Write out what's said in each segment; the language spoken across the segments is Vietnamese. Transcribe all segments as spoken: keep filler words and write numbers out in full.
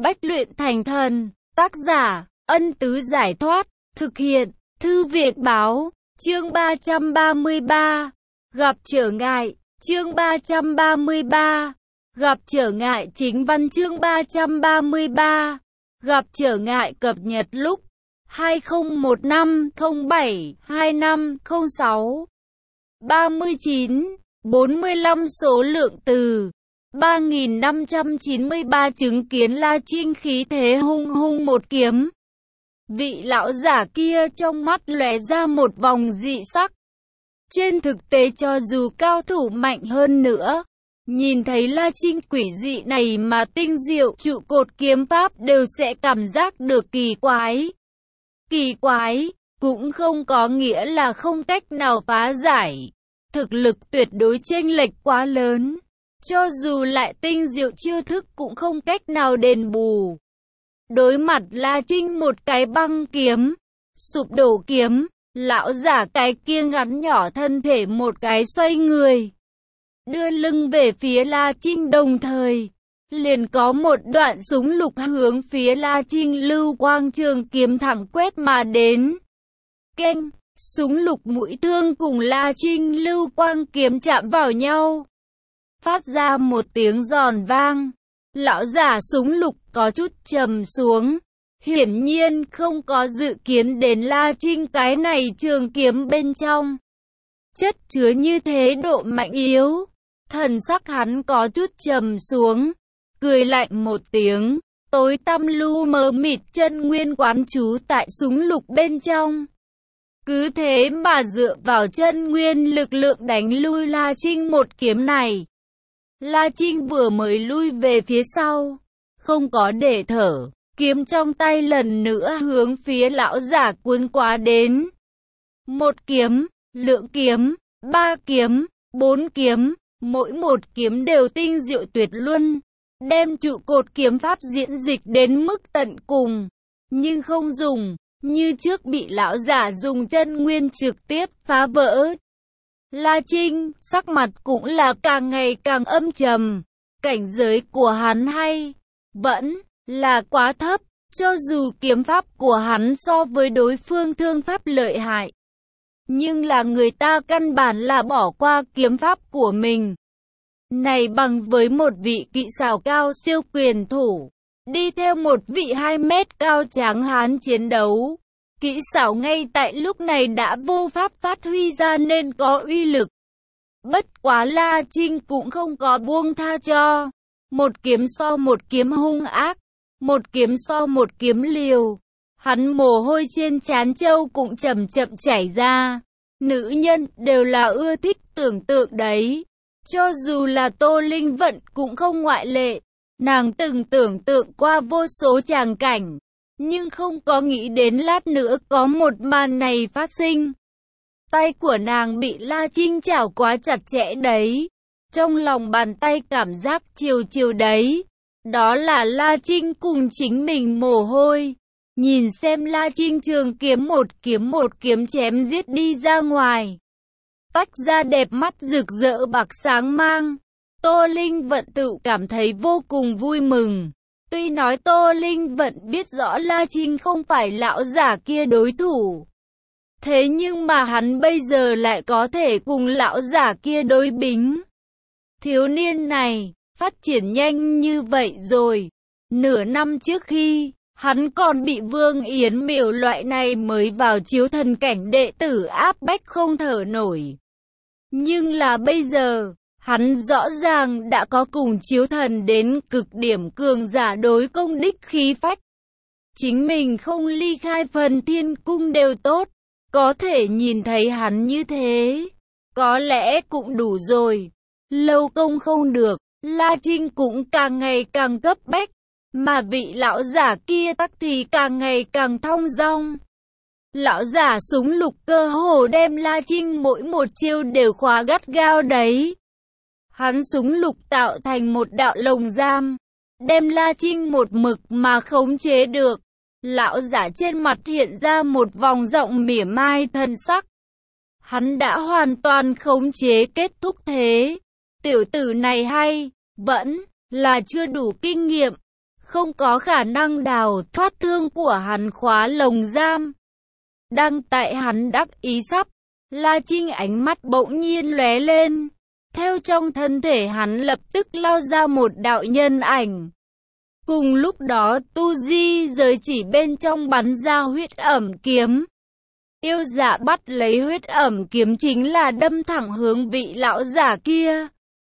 Bách luyện thành thần. Tác giả, Ân Tứ Giải Thoát. Thực hiện, Thư Viện Báo. Chương ba trăm ba mươi ba. Gặp trở ngại. Chương ba trăm ba mươi ba. Gặp trở ngại. Chính văn chương ba trăm ba mươi ba. Gặp trở ngại cập nhật lúc hai không một năm không bảy hai năm không sáu. ba mươi chín, bốn mươi lăm số lượng từ. ba nghìn năm trăm chín mươi ba chứng kiến La Trinh khí thế hung hung một kiếm. Vị lão giả kia trong mắt lóe ra một vòng dị sắc. Trên thực tế cho dù cao thủ mạnh hơn nữa, nhìn thấy La Trinh quỷ dị này mà tinh diệu trụ cột kiếm pháp đều sẽ cảm giác được kỳ quái. Kỳ quái, cũng không có nghĩa là không cách nào phá giải. Thực lực tuyệt đối chênh lệch quá lớn. Cho dù lại tinh diệu chiêu thức cũng không cách nào đền bù. Đối mặt La Trinh một cái băng kiếm, sụp đổ kiếm, lão giả cái kia ngắn nhỏ thân thể một cái xoay người. Đưa lưng về phía La Trinh đồng thời, liền có một đoạn súng lục hướng phía La Trinh lưu quang trường kiếm thẳng quét mà đến. Keng, súng lục mũi thương cùng La Trinh lưu quang kiếm chạm vào nhau. Phát ra một tiếng giòn vang. Lão giả súng lục có chút trầm xuống. Hiển nhiên không có dự kiến đến La Trinh cái này trường kiếm bên trong. Chất chứa như thế độ mạnh yếu. Thần sắc hắn có chút trầm xuống. Cười lạnh một tiếng. Tối tăm lu mờ mịt chân nguyên quán trú tại súng lục bên trong. Cứ thế mà dựa vào chân nguyên lực lượng đánh lui La Trinh một kiếm này. La Trinh vừa mới lui về phía sau, không có để thở, kiếm trong tay lần nữa hướng phía lão giả cuốn quá đến. Một kiếm, lượng kiếm, ba kiếm, bốn kiếm, mỗi một kiếm đều tinh diệu tuyệt luân, đem trụ cột kiếm pháp diễn dịch đến mức tận cùng, nhưng không dùng, như trước bị lão giả dùng chân nguyên trực tiếp phá vỡ. La Trinh, sắc mặt cũng là càng ngày càng âm trầm, cảnh giới của hắn hay, vẫn là quá thấp, cho dù kiếm pháp của hắn so với đối phương thương pháp lợi hại. Nhưng là người ta căn bản là bỏ qua kiếm pháp của mình. Này bằng với một vị kỹ xảo cao siêu quyền thủ, đi theo một vị hai mét cao tráng hán chiến đấu. Kỹ xảo ngay tại lúc này đã vô pháp phát huy ra nên có uy lực. Bất quá La Trinh cũng không có buông tha cho. Một kiếm so một kiếm hung ác. Một kiếm so một kiếm liều. Hắn mồ hôi trên trán trâu cũng chậm chậm chảy ra. Nữ nhân đều là ưa thích tưởng tượng đấy. Cho dù là Tô Linh Vận cũng không ngoại lệ. Nàng từng tưởng tượng qua vô số tràng cảnh. Nhưng không có nghĩ đến lát nữa có một màn này phát sinh. Tay của nàng bị La Trinh chảo quá chặt chẽ đấy. Trong lòng bàn tay cảm giác chiều chiều đấy. Đó là La Trinh cùng chính mình mồ hôi. Nhìn xem La Trinh trường kiếm một kiếm một kiếm chém giết đi ra ngoài. Tách ra đẹp mắt rực rỡ bạc sáng mang. Tô Linh Vận tự cảm thấy vô cùng vui mừng. Tuy nói Tô Linh Vận biết rõ La Trinh không phải lão giả kia đối thủ. Thế nhưng mà hắn bây giờ lại có thể cùng lão giả kia đối bính. Thiếu niên này, phát triển nhanh như vậy rồi. Nửa năm trước khi, hắn còn bị Vương Yến Miểu loại này mới vào chiếu thần cảnh đệ tử áp bách không thở nổi. Nhưng là bây giờ, hắn rõ ràng đã có cùng chiếu thần đến cực điểm cường giả đối công đích khí phách. Chính mình không ly khai phần thiên cung đều tốt, có thể nhìn thấy hắn như thế, có lẽ cũng đủ rồi. Lâu công không được, La Trinh cũng càng ngày càng cấp bách, mà vị lão giả kia tắc thì càng ngày càng thong dong. Lão giả súng lục cơ hồ đem La Trinh mỗi một chiêu đều khóa gắt gao đấy. Hắn súng lục tạo thành một đạo lồng giam, đem La Trinh một mực mà khống chế được. Lão giả trên mặt hiện ra một vòng giọng mỉa mai thân sắc. Hắn đã hoàn toàn khống chế kết thúc thế. Tiểu tử này hay, vẫn là chưa đủ kinh nghiệm. không có khả năng đào thoát thương của hắn khóa lồng giam. Đang tại hắn đắc ý sắp, La Trinh ánh mắt bỗng nhiên lóe lên. Theo trong thân thể hắn lập tức lao ra một đạo nhân ảnh. Cùng lúc đó tu di giới chỉ bên trong bắn ra huyết ẩm kiếm. Yêu dạ bắt lấy huyết ẩm kiếm chính là đâm thẳng hướng vị lão giả kia.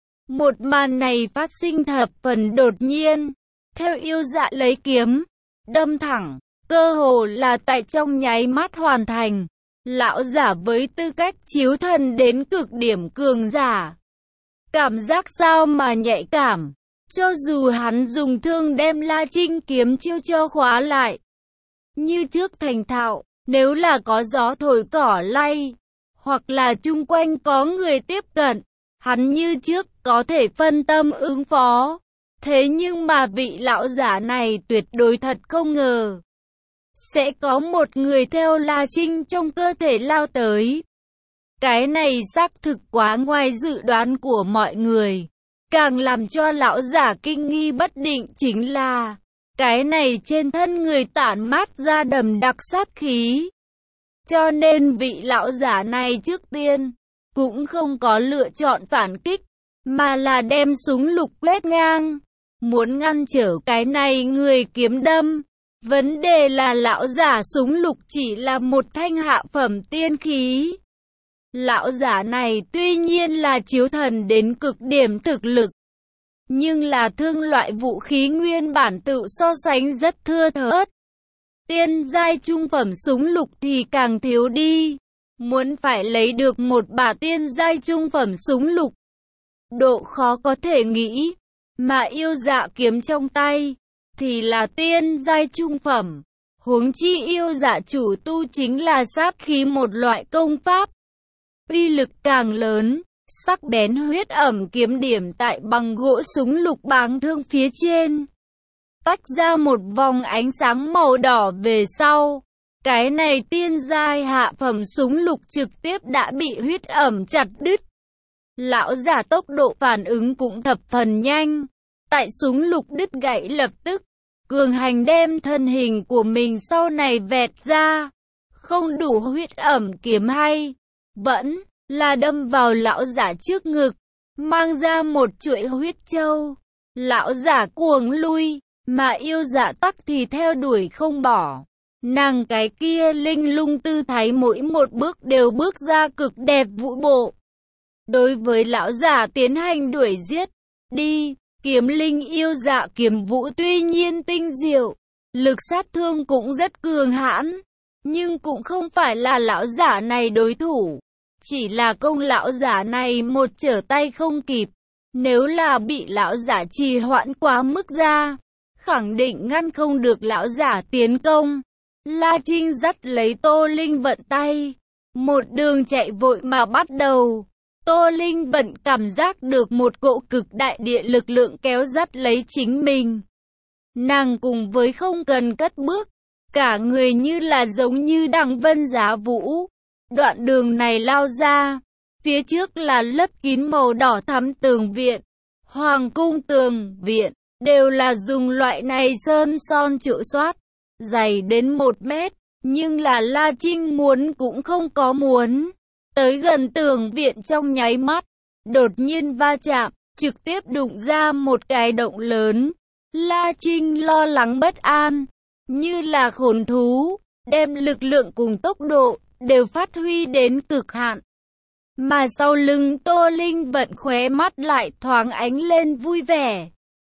Một màn này phát sinh thập phần đột nhiên. Theo yêu dạ lấy kiếm, đâm thẳng, cơ hồ là tại trong nháy mắt hoàn thành. Lão giả với tư cách chiếu thần đến cực điểm cường giả. Cảm giác sao mà nhạy cảm. Cho dù hắn dùng thương đem La Trinh kiếm chiêu cho khóa lại. Như trước thành thạo, nếu là có gió thổi cỏ lay, hoặc là chung quanh có người tiếp cận, hắn như trước có thể phân tâm ứng phó. Thế nhưng mà vị lão giả này tuyệt đối thật không ngờ. Sẽ có một người theo La Trinh trong cơ thể lao tới. Cái này xác thực quá ngoài dự đoán của mọi người. Càng làm cho lão giả kinh nghi bất định chính là cái này trên thân người tản mát ra đầm đặc sát khí. Cho nên vị lão giả này trước tiên cũng không có lựa chọn phản kích, mà là đem súng lục quét ngang, muốn ngăn trở cái này người kiếm đâm. Vấn đề là lão giả súng lục chỉ là một thanh hạ phẩm tiên khí. Lão giả này tuy nhiên là chiếu thần đến cực điểm thực lực, nhưng là thương loại vũ khí nguyên bản tự so sánh rất thưa thớt. Tiên giai trung phẩm súng lục thì càng thiếu đi. Muốn phải lấy được một bả tiên giai trung phẩm súng lục, độ khó có thể nghĩ, mà yêu dạ kiếm trong tay thì là tiên giai trung phẩm. Huống chi yêu dạ chủ tu chính là sát khí một loại công pháp, uy lực càng lớn. Sắc bén huyết ẩm kiếm điểm tại bằng gỗ súng lục báng thương phía trên, tách ra một vòng ánh sáng màu đỏ về sau. Cái này tiên giai hạ phẩm súng lục trực tiếp đã bị huyết ẩm chặt đứt. Lão giả tốc độ phản ứng cũng thập phần nhanh. Tại súng lục đứt gãy lập tức, cường hành đem thân hình của mình sau này vẹt ra. Không đủ huyết ẩm kiếm hay vẫn là đâm vào lão giả trước ngực, mang ra một chuỗi huyết châu. Lão giả cuồng lui, mà yêu dạ tắc thì theo đuổi không bỏ. Nàng cái kia linh lung tư thái mỗi một bước đều bước ra cực đẹp vũ bộ. Đối với lão giả tiến hành đuổi giết, đi, kiếm linh yêu dạ kiếm vũ tuy nhiên tinh diệu, lực sát thương cũng rất cường hãn, nhưng cũng không phải là lão giả này đối thủ. Chỉ là công lão giả này một trở tay không kịp, nếu là bị lão giả trì hoãn quá mức ra, khẳng định ngăn không được lão giả tiến công. La Trinh dắt lấy Tô Linh Vận tay, một đường chạy vội mà bắt đầu. Tô Linh Vận cảm giác được một cỗ cực đại địa lực lượng kéo dắt lấy chính mình. Nàng cùng với không cần cất bước, cả người như là giống như đằng vân giá vũ. Đoạn đường này lao ra, phía trước là lấp kín màu đỏ thắm tường viện. Hoàng cung tường viện đều là dùng loại này sơn son chữ soát, dày đến một mét, nhưng là La Trinh muốn cũng không có muốn. Tới gần tường viện trong nháy mắt, đột nhiên va chạm, trực tiếp đụng ra một cái động lớn. La Trinh lo lắng bất an, như là khủng thú, đem lực lượng cùng tốc độ đều phát huy đến cực hạn. Mà sau lưng Tô Linh Vận khóe mắt lại thoáng ánh lên vui vẻ.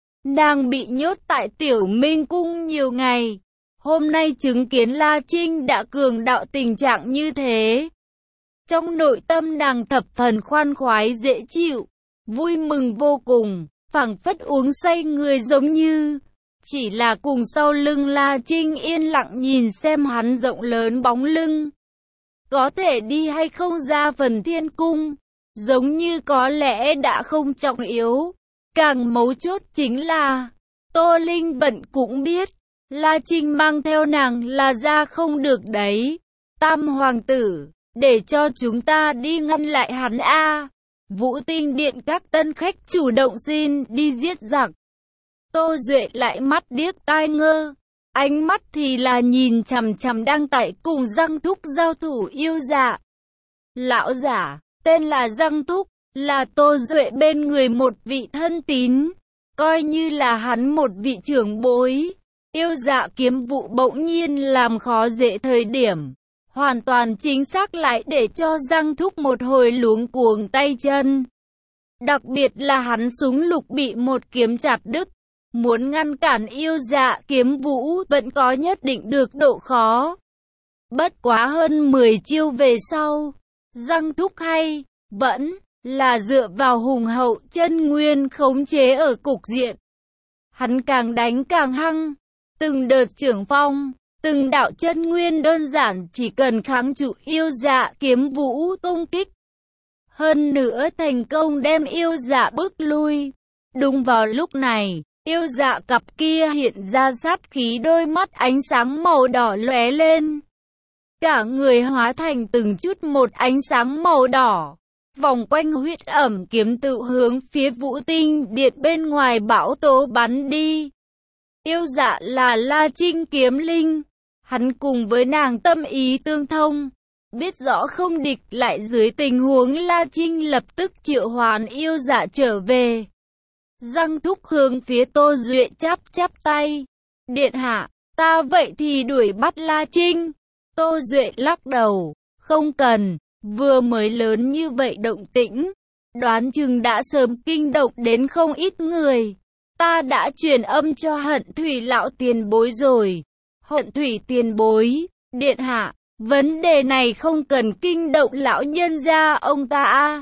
Nàng bị nhốt tại Tiểu Minh Cung nhiều ngày, hôm nay chứng kiến La Trinh đã cường đạo tình trạng như thế. Trong nội tâm nàng thập phần khoan khoái dễ chịu, vui mừng vô cùng, phảng phất uống say người giống như. Chỉ là cùng sau lưng La Trinh yên lặng nhìn xem hắn rộng lớn bóng lưng. Có thể đi hay không ra phần thiên cung, giống như có lẽ đã không trọng yếu. Càng mấu chốt chính là, Tô Linh Vận cũng biết, La Trinh mang theo nàng là ra không được đấy. Tam hoàng tử, để cho chúng ta đi ngăn lại hắn a. Vũ Tinh Điện các tân khách chủ động xin đi giết giặc. Tô Duệ lại mắt điếc tai ngơ. Ánh mắt thì là nhìn chằm chằm đang tại cùng Giang Thúc giao thủ yêu dạ. Lão giả, tên là Giang Thúc, là Tô Duệ bên người một vị thân tín, coi như là hắn một vị trưởng bối. Yêu dạ kiếm vụ bỗng nhiên làm khó dễ thời điểm, hoàn toàn chính xác lại để cho Giang Thúc một hồi luống cuống tay chân. Đặc biệt là hắn súng lục bị một kiếm chặt đứt, muốn ngăn cản yêu dạ kiếm vũ vẫn có nhất định được độ khó. Bất quá hơn mười chiêu về sau, Giang Thúc hay, vẫn là dựa vào hùng hậu chân nguyên khống chế ở cục diện. Hắn càng đánh càng hăng, từng đợt trưởng phong, từng đạo chân nguyên đơn giản chỉ cần kháng trụ yêu dạ kiếm vũ công kích. Hơn nữa thành công đem yêu dạ bước lui. Đúng vào lúc này, yêu dạ cặp kia hiện ra sát khí, đôi mắt ánh sáng màu đỏ lóe lên. Cả người hóa thành từng chút một ánh sáng màu đỏ. Vòng quanh huyết ẩm kiếm tự hướng phía Vũ Tinh Điện bên ngoài bão tố bắn đi. Yêu dạ là La Trinh kiếm linh. Hắn cùng với nàng tâm ý tương thông. Biết rõ không địch lại dưới tình huống, La Trinh lập tức triệu hoán yêu dạ trở về. Giang Thúc hướng phía Tô Duệ chắp chắp tay. Điện hạ, ta vậy thì đuổi bắt La Trinh. Tô Duệ lắc đầu, không cần, vừa mới lớn như vậy động tĩnh, đoán chừng đã sớm kinh động đến không ít người. Ta đã truyền âm cho Hận Thủy lão tiền bối rồi. Hận Thủy tiền bối, điện hạ, vấn đề này không cần kinh động lão nhân gia ông ta a.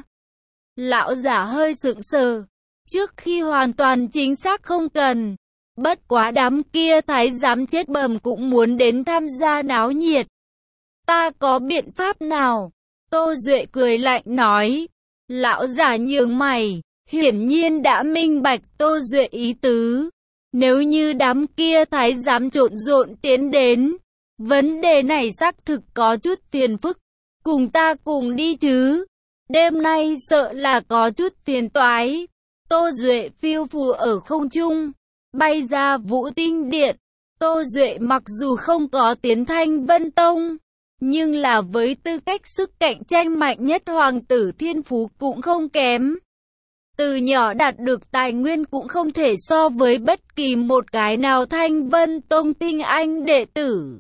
Lão giả hơi sững sờ, trước khi hoàn toàn chính xác không cần. Bất quá đám kia thái giám chết bầm cũng muốn đến tham gia náo nhiệt. Ta có biện pháp nào? Tô Duệ cười lạnh nói. Lão giả nhướng mày, hiển nhiên đã minh bạch Tô Duệ ý tứ. Nếu như đám kia thái giám trộn rộn tiến đến, vấn đề này xác thực có chút phiền phức. Cùng ta cùng đi chứ. Đêm nay sợ là có chút phiền toái. Tô Duệ phiêu phù ở không trung, bay ra Vũ Tinh Điện. Tô Duệ mặc dù không có tiến Thanh Vân Tông, nhưng là với tư cách sức cạnh tranh mạnh nhất hoàng tử thiên phú cũng không kém. Từ nhỏ đạt được tài nguyên cũng không thể so với bất kỳ một cái nào Thanh Vân Tông tinh anh đệ tử.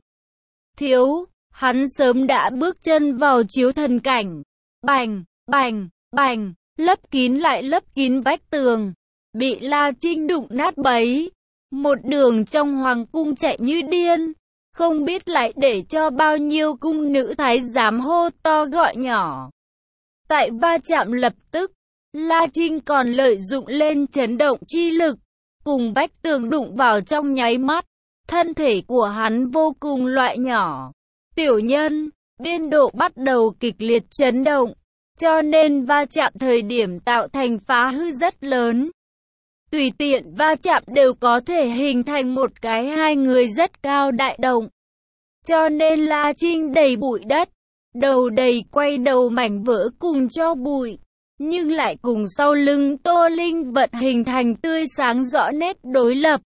Thiếu, hắn sớm đã bước chân vào chiếu thần cảnh. Bành, bành, bành, lấp kín lại lấp kín vách tường, bị La Trinh đụng nát bấy. Một đường trong hoàng cung chạy như điên, không biết lại để cho bao nhiêu cung nữ thái giám hô to gọi nhỏ. Tại va chạm lập tức, La Trinh còn lợi dụng lên chấn động chi lực, cùng vách tường đụng vào trong nháy mắt. Thân thể của hắn vô cùng loại nhỏ, tiểu nhân, biên độ bắt đầu kịch liệt chấn động, cho nên va chạm thời điểm tạo thành phá hư rất lớn. Tùy tiện va chạm đều có thể hình thành một cái hai người rất cao đại động. Cho nên La Trinh đầy bụi đất, đầu đầy quay đầu mảnh vỡ cùng cho bụi, nhưng lại cùng sau lưng Tô Linh Vận hình thành tươi sáng rõ nét đối lập.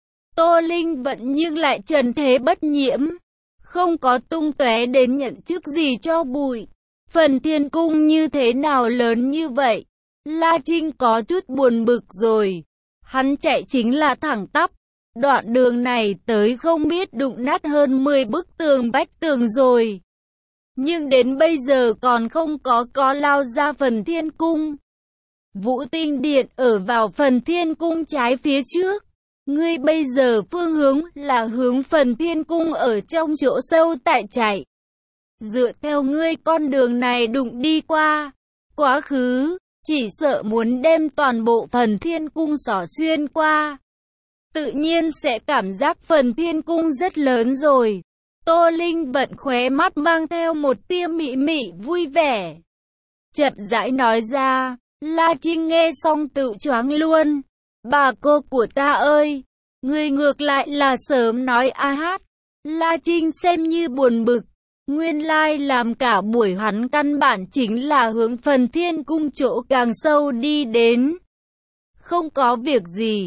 Tô Linh Vận nhưng lại trần thế bất nhiễm, không có tung tóe đến nhận chức gì cho bụi. Phần Thiên Cung như thế nào lớn như vậy? La Trinh có chút buồn bực rồi. Hắn chạy chính là thẳng tắp. Đoạn đường này tới không biết đụng nát hơn mười bức tường vách tường rồi. Nhưng đến bây giờ còn không có có lao ra Phần Thiên Cung. Vũ Tinh Điện ở vào Phần Thiên Cung trái phía trước. Ngươi bây giờ phương hướng là hướng Phần Thiên Cung ở trong chỗ sâu tại chạy. Dựa theo ngươi con đường này đụng đi qua, quá khứ, chỉ sợ muốn đem toàn bộ Phần Thiên Cung xỏ xuyên qua. Tự nhiên sẽ cảm giác Phần Thiên Cung rất lớn rồi. Tô Linh Vận khóe mắt mang theo một tia mị mị vui vẻ, chậm rãi nói ra. La Trinh nghe xong tự choáng luôn. Bà cô của ta ơi, ngươi ngược lại là sớm nói a hát. La Trinh xem như buồn bực. Nguyên lai làm cả buổi hắn căn bản chính là hướng Phần Thiên Cung chỗ càng sâu đi đến. Không có việc gì. Tô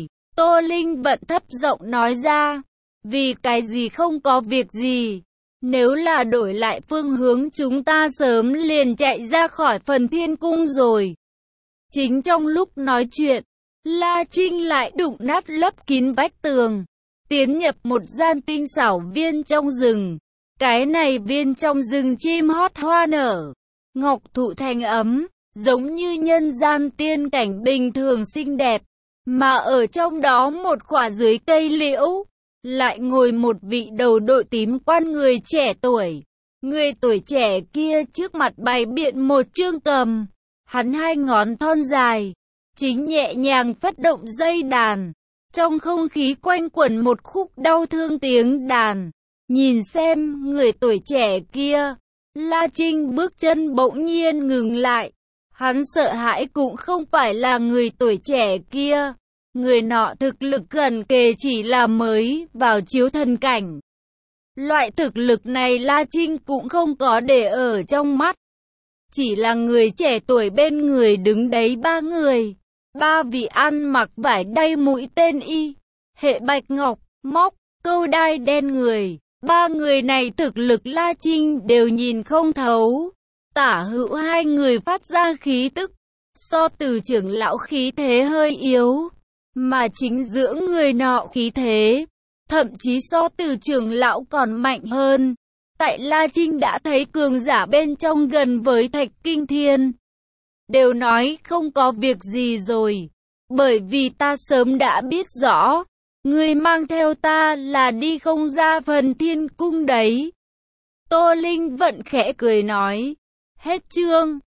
Tô Linh Vận thấp giọng nói ra. Vì cái gì không có việc gì. Nếu là đổi lại phương hướng chúng ta sớm liền chạy ra khỏi Phần Thiên Cung rồi. Chính trong lúc nói chuyện, La Trinh lại đụng nát lấp kín vách tường, tiến nhập một gian tinh xảo viên trong rừng. Cái này viên trong rừng chim hót hoa nở, ngọc thụ thành ấm, giống như nhân gian tiên cảnh bình thường xinh đẹp. Mà ở trong đó một khỏa dưới cây liễu, lại ngồi một vị đầu đội tím quan người trẻ tuổi. Người tuổi trẻ kia trước mặt bày biện một chương cầm. Hắn hai ngón thon dài, chính nhẹ nhàng phất động dây đàn. Trong không khí quanh quẩn một khúc đau thương tiếng đàn. Nhìn xem người tuổi trẻ kia, La Trinh bước chân bỗng nhiên ngừng lại. Hắn sợ hãi cũng không phải là người tuổi trẻ kia. Người nọ thực lực gần kề chỉ là mới vào chiếu thần cảnh. Loại thực lực này La Trinh cũng không có để ở trong mắt. Chỉ là người trẻ tuổi bên người đứng đấy ba người. Ba vị ăn mặc vải đay mũi tên y, hệ bạch ngọc, móc, câu đai đen người. Ba người này thực lực La Trinh đều nhìn không thấu. Tả hữu hai người phát ra khí tức, so từ trưởng lão khí thế hơi yếu. Mà chính giữa người nọ khí thế, thậm chí so từ trưởng lão còn mạnh hơn. Tại La Trinh đã thấy cường giả bên trong gần với Thạch Kinh Thiên. Đều nói không có việc gì rồi. Bởi vì ta sớm đã biết rõ. Người mang theo ta là đi không ra Phần Thiên Cung đấy. Tô Linh Vận khẽ cười nói. Hết chương.